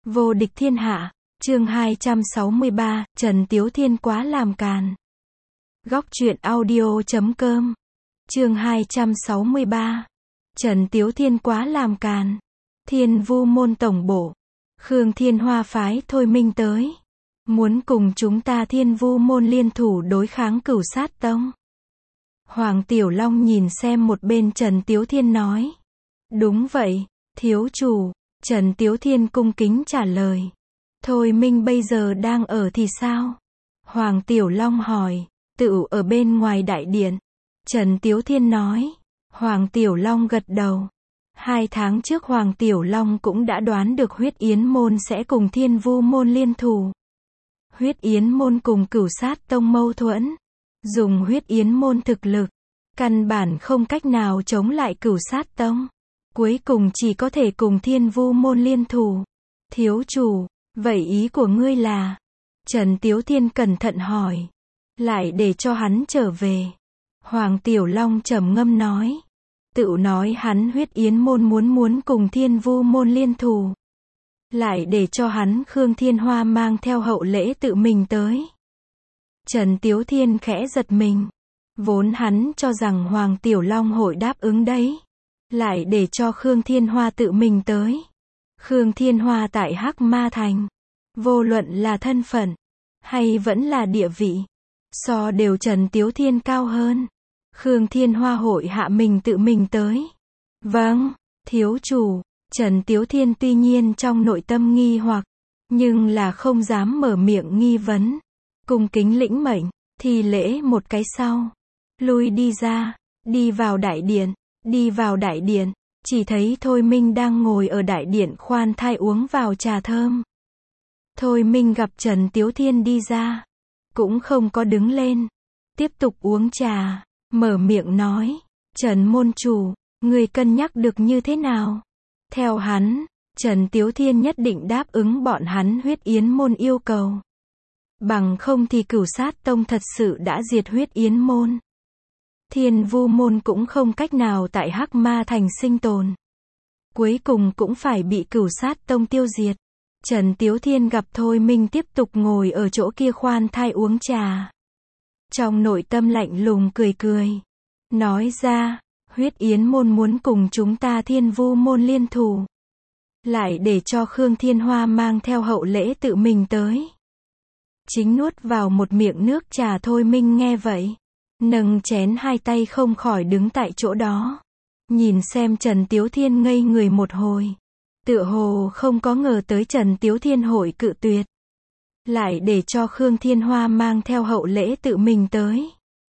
Vô địch thiên hạ, chương 263, Trần Tiếu Thiên quá làm càn. Góc truyện audio.com, chương 263, Trần Tiếu Thiên quá làm càn. Thiên Vu môn tổng bộ, Khương Thiên Hoa phái Thôi Minh tới, muốn cùng chúng ta Thiên Vu môn liên thủ đối kháng Cửu Sát Tông. Hoàng Tiểu Long nhìn xem một bên Trần Tiếu Thiên nói. Đúng vậy, thiếu chủ. Trần Tiếu Thiên cung kính trả lời. Thôi Minh bây giờ đang ở thì sao? Hoàng Tiểu Long hỏi. Tựu ở bên ngoài đại điện. Trần Tiếu Thiên nói. Hoàng Tiểu Long gật đầu. 2 tháng trước Hoàng Tiểu Long cũng đã đoán được Huyết Yến môn sẽ cùng Thiên Vu môn liên thủ. Huyết Yến môn cùng Cửu Sát Tông mâu thuẫn. Dùng Huyết Yến môn thực lực, căn bản không cách nào chống lại Cửu Sát Tông. Cuối cùng chỉ có thể cùng Thiên Vu môn liên thủ. Thiếu chủ, vậy ý của ngươi là? Trần Tiếu Thiên cẩn thận hỏi. Lại để cho hắn trở về. Hoàng Tiểu Long trầm ngâm nói. Tự nói hắn Huyết Yến môn muốn cùng Thiên Vu môn liên thủ. Lại để cho hắn Khương Thiên Hoa mang theo hậu lễ tự mình tới. Trần Tiếu Thiên khẽ giật mình. Vốn hắn cho rằng Hoàng Tiểu Long hội đáp ứng đấy. Lại để cho Khương Thiên Hoa tự mình tới. Khương Thiên Hoa tại Hắc Ma Thành, vô luận là thân phận, hay vẫn là địa vị, so đều Trần Tiếu Thiên cao hơn. Khương Thiên Hoa hội hạ mình tự mình tới. Vâng, thiếu chủ. Trần Tiếu Thiên tuy nhiên trong nội tâm nghi hoặc, nhưng là không dám mở miệng nghi vấn. Cung kính lĩnh mệnh, thi lễ một cái sau. Lui đi ra, đi vào đại điện. Đi vào đại điện, chỉ thấy Thôi Minh đang ngồi ở đại điện khoan thai uống vào trà thơm. Thôi Minh gặp Trần Tiếu Thiên đi ra, cũng không có đứng lên, tiếp tục uống trà, mở miệng nói, Trần môn chủ, người cân nhắc được như thế nào? Theo hắn, Trần Tiếu Thiên nhất định đáp ứng bọn hắn Huyết Yến môn yêu cầu. Bằng không thì Cửu Sát Tông thật sự đã diệt Huyết Yến môn. Thiên Vu môn cũng không cách nào tại Hắc Ma Thành sinh tồn. Cuối cùng cũng phải bị Cửu Sát Tông tiêu diệt. Trần Tiếu Thiên gặp Thôi Minh tiếp tục ngồi ở chỗ kia khoan thai uống trà. Trong nội tâm lạnh lùng cười cười. Nói ra, Huyết Yến môn muốn cùng chúng ta Thiên Vu môn liên thủ. Lại để cho Khương Thiên Hoa mang theo hậu lễ tự mình tới. Chính nuốt vào một miệng nước trà. Thôi Minh nghe vậy, nâng chén hai tay không khỏi đứng tại chỗ đó. Nhìn xem Trần Tiếu Thiên ngây người một hồi. Tựa hồ không có ngờ tới Trần Tiếu Thiên hội cự tuyệt. Lại để cho Khương Thiên Hoa mang theo hậu lễ tự mình tới.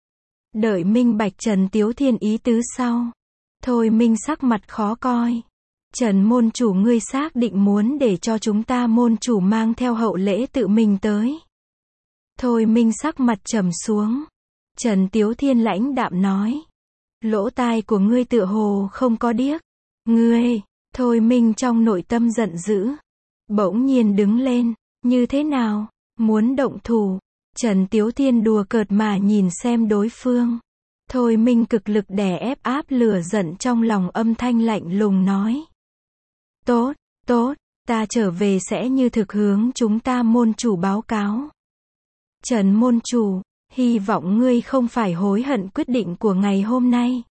Đợi minh bạch Trần Tiếu Thiên ý tứ sau. Thôi Minh sắc mặt khó coi. Trần môn chủ ngươi xác định muốn để cho chúng ta môn chủ mang theo hậu lễ tự mình tới. Thôi Minh sắc mặt trầm xuống. Trần Tiếu Thiên lãnh đạm nói. Lỗ tai của ngươi tựa hồ không có điếc. Ngươi, Thôi Minh trong nội tâm giận dữ. Bỗng nhiên đứng lên. Như thế nào? Muốn động thủ. Trần Tiếu Thiên đùa cợt mà nhìn xem đối phương. Thôi Minh cực lực đè ép áp lửa giận trong lòng, âm thanh lạnh lùng nói. Tốt, tốt, ta trở về sẽ như thực hướng chúng ta môn chủ báo cáo. Trần môn chủ, hy vọng ngươi không phải hối hận quyết định của ngày hôm nay.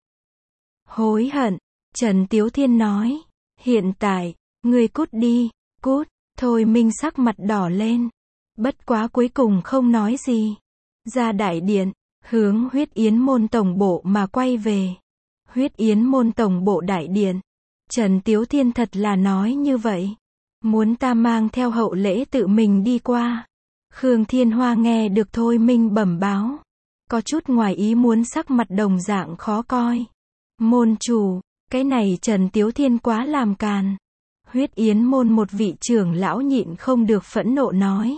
Hối hận? Trần Tiếu Thiên nói. Hiện tại, ngươi cút đi, cút. Thôi Minh sắc mặt đỏ lên. Bất quá cuối cùng không nói gì. Ra đại điện, hướng Huyết Yến môn tổng bộ mà quay về. Huyết Yến môn tổng bộ đại điện. Trần Tiếu Thiên thật là nói như vậy. Muốn ta mang theo hậu lễ tự mình đi qua. Khương Thiên Hoa nghe được Thôi Minh bẩm báo. Có chút ngoài ý muốn, sắc mặt đồng dạng khó coi. Môn chủ, cái này Trần Tiếu Thiên quá làm càn. Huyết Yến môn một vị trưởng lão nhịn không được phẫn nộ nói.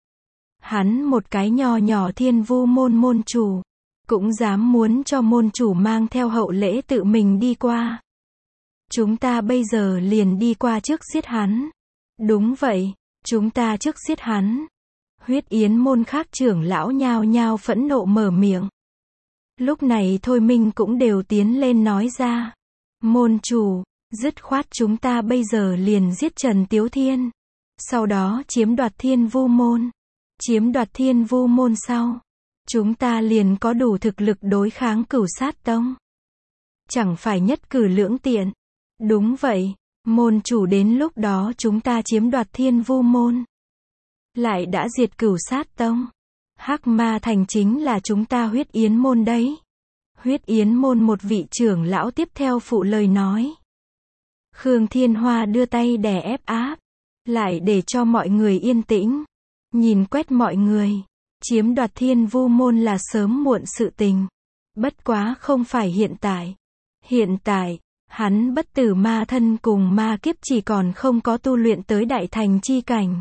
Hắn một cái nho nhỏ Thiên Vu môn môn chủ, cũng dám muốn cho môn chủ mang theo hậu lễ tự mình đi qua. Chúng ta bây giờ liền đi qua trước giết hắn. Đúng vậy, chúng ta trước giết hắn. Huyết Yến môn khác trưởng lão nhao nhao phẫn nộ mở miệng. Lúc này Thôi Minh cũng đều tiến lên nói ra. Môn chủ, dứt khoát chúng ta bây giờ liền giết Trần Tiếu Thiên. Sau đó chiếm đoạt Thiên Vu Môn. Chiếm đoạt Thiên Vu Môn sau, chúng ta liền có đủ thực lực đối kháng Cửu Sát Tông. Chẳng phải nhất cử lưỡng tiện. Đúng vậy, môn chủ đến lúc đó chúng ta chiếm đoạt Thiên Vu Môn, lại đã diệt Cửu Sát Tông. Hắc Ma Thành chính là chúng ta Huyết Yến Môn đấy. Huyết Yến Môn một vị trưởng lão tiếp theo phụ lời nói. Khương Thiên Hoa đưa tay đè ép áp, lại để cho mọi người yên tĩnh. Nhìn quét mọi người. Chiếm đoạt Thiên Vu Môn là sớm muộn sự tình. Bất quá không phải hiện tại. Hiện tại, hắn bất tử ma thân cùng ma kiếp chỉ còn không có tu luyện tới đại thành chi cảnh.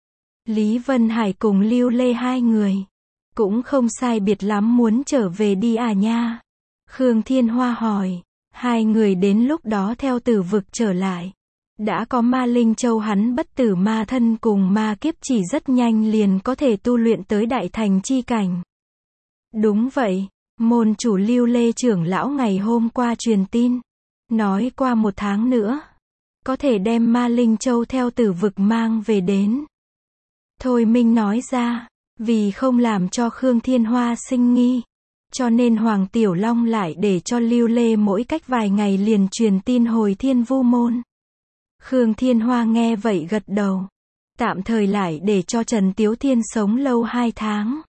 Lý Vân Hải cùng Lưu Lê hai người cũng không sai biệt lắm muốn trở về đi à nha. Khương Thiên Hoa hỏi. Hai người đến lúc đó theo Tử Vực trở lại. Đã có Ma Linh Châu, hắn bất tử ma thân cùng ma kiếp chỉ rất nhanh liền có thể tu luyện tới đại thành chi cảnh. Đúng vậy, môn chủ Lưu Lê trưởng lão ngày hôm qua truyền tin, nói qua 1 tháng nữa, có thể đem Ma Linh Châu theo Tử Vực mang về đến. Thôi Minh nói ra, vì không làm cho Khương Thiên Hoa sinh nghi, cho nên Hoàng Tiểu Long lại để cho Lưu Lê mỗi cách vài ngày liền truyền tin hồi Thiên Vu Môn. Khương Thiên Hoa nghe vậy gật đầu. Tạm thời lại để cho Trần Tiếu Thiên sống lâu 2 tháng.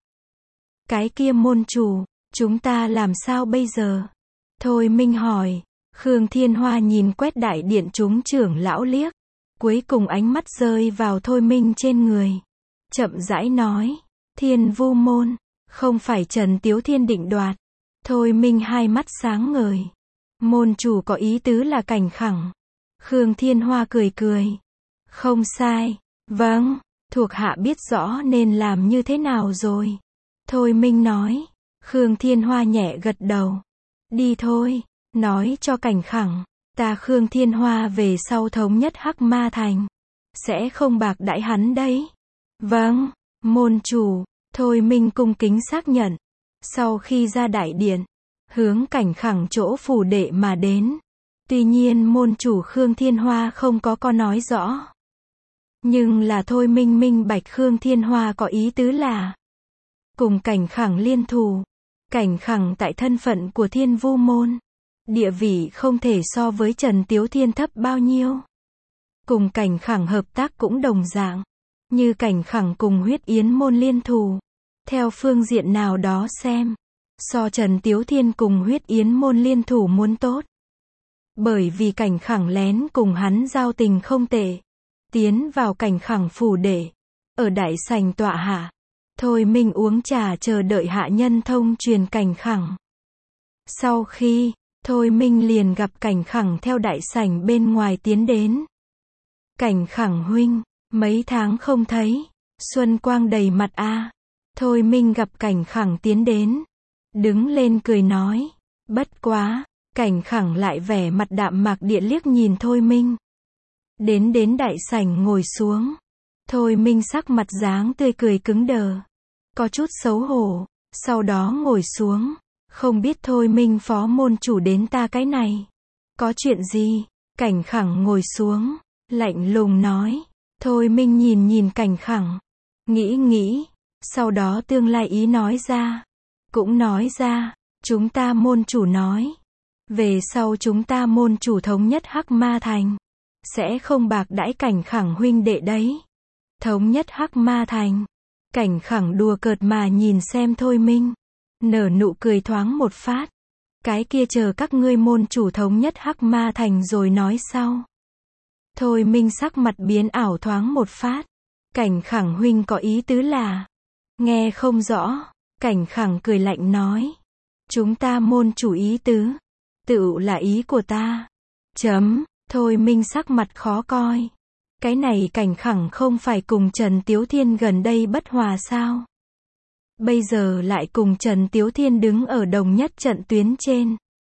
Cái kia môn chủ, chúng ta làm sao bây giờ? Thôi Minh hỏi. Khương Thiên Hoa nhìn quét đại điện chúng trưởng lão liếc. Cuối cùng ánh mắt rơi vào Thôi Minh trên người. Chậm rãi nói. Thiên Vu Môn, không phải Trần Tiếu Thiên định đoạt. Thôi Minh hai mắt sáng ngời. Môn chủ có ý tứ là Cảnh Khẳng. Khương Thiên Hoa cười cười. Không sai. Vâng, thuộc hạ biết rõ nên làm như thế nào rồi. Thôi Minh nói. Khương Thiên Hoa nhẹ gật đầu. Đi thôi, nói cho Cảnh Khẳng, ta Khương Thiên Hoa về sau thống nhất Hắc Ma Thành, sẽ không bạc đãi hắn đấy. Vâng, môn chủ. Thôi Minh cung kính xác nhận. Sau khi ra đại điện, hướng Cảnh Khẳng chỗ phủ đệ mà đến. Tuy nhiên môn chủ Khương Thiên Hoa không có nói rõ. Nhưng là Thôi Minh minh bạch Khương Thiên Hoa có ý tứ là cùng Cảnh Khẳng liên thù. Cảnh Khẳng tại thân phận của Thiên Vu Môn, địa vị không thể so với Trần Tiếu Thiên thấp bao nhiêu. Cùng Cảnh Khẳng hợp tác cũng đồng dạng. Như Cảnh Khẳng cùng Huyết Yến Môn liên thù. Theo phương diện nào đó xem, so Trần Tiếu Thiên cùng Huyết Yến Môn liên thủ muốn tốt. Bởi vì Cảnh Khẳng lén cùng hắn giao tình không tệ. Tiến vào Cảnh Khẳng phủ đệ, ở đại sảnh tọa hạ. Thôi Minh uống trà chờ đợi hạ nhân thông truyền Cảnh Khẳng. Sau khi, Thôi Minh liền gặp Cảnh Khẳng theo đại sảnh bên ngoài tiến đến. Cảnh Khẳng huynh, mấy tháng không thấy, xuân quang đầy mặt a. Thôi Minh gặp Cảnh Khẳng tiến đến, đứng lên cười nói. Bất quá, Cảnh Khẳng lại vẻ mặt đạm mạc địa liếc nhìn Thôi Minh. Đến đại sảnh ngồi xuống. Thôi Minh sắc mặt dáng tươi cười cứng đờ, có chút xấu hổ, sau đó ngồi xuống. Không biết Thôi Minh phó môn chủ đến ta cái này, có chuyện gì? Cảnh Khẳng ngồi xuống, lạnh lùng nói. Thôi Minh nhìn Cảnh Khẳng, nghĩ, sau đó tương lai ý nói ra. Cũng nói ra, chúng ta môn chủ nói, về sau chúng ta môn chủ thống nhất Hắc Ma Thành, sẽ không bạc đãi Cảnh Khẳng huynh đệ đấy. Thống nhất Hắc Ma Thành. Cảnh Khẳng đùa cợt mà nhìn xem Thôi Minh, nở nụ cười thoáng một phát. Cái kia chờ các ngươi môn chủ thống nhất Hắc Ma Thành rồi nói sau. Thôi Minh sắc mặt biến ảo thoáng một phát. Cảnh Khẳng huynh có ý tứ là? Nghe không rõ. Cảnh Khẳng cười lạnh nói. Chúng ta môn chủ ý tứ, tựu là ý của ta. Thôi Minh sắc mặt khó coi. Cái này Cảnh Khẳng không phải cùng Trần Tiếu Thiên gần đây bất hòa sao? Bây giờ lại cùng Trần Tiếu Thiên đứng ở đồng nhất trận tuyến trên.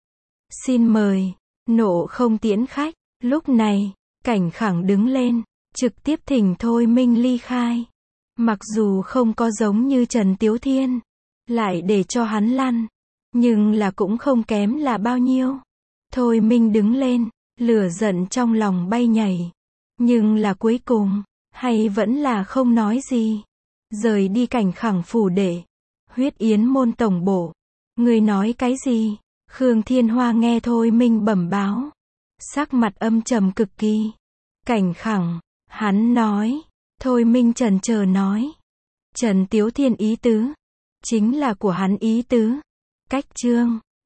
Xin mời, nộ không tiễn khách. Lúc này, Cảnh Khẳng đứng lên, trực tiếp thỉnh Thôi Minh ly khai. Mặc dù không có giống như Trần Tiếu Thiên, lại để cho hắn lăn, nhưng là cũng không kém là bao nhiêu. Thôi Minh đứng lên, lửa giận trong lòng bay nhảy. Nhưng là cuối cùng, Hay vẫn là không nói gì? Rời đi Cảnh Khẳng phủ để. Huyết Yến môn tổng bộ. Người nói cái gì? Khương Thiên Hoa nghe Thôi Minh bẩm báo. Sắc mặt âm trầm cực kỳ. Cảnh Khẳng. Hắn nói. Thôi Minh chần chờ nói. Trần Tiếu Thiên ý tứ. Chính là của hắn ý tứ. Cách chương.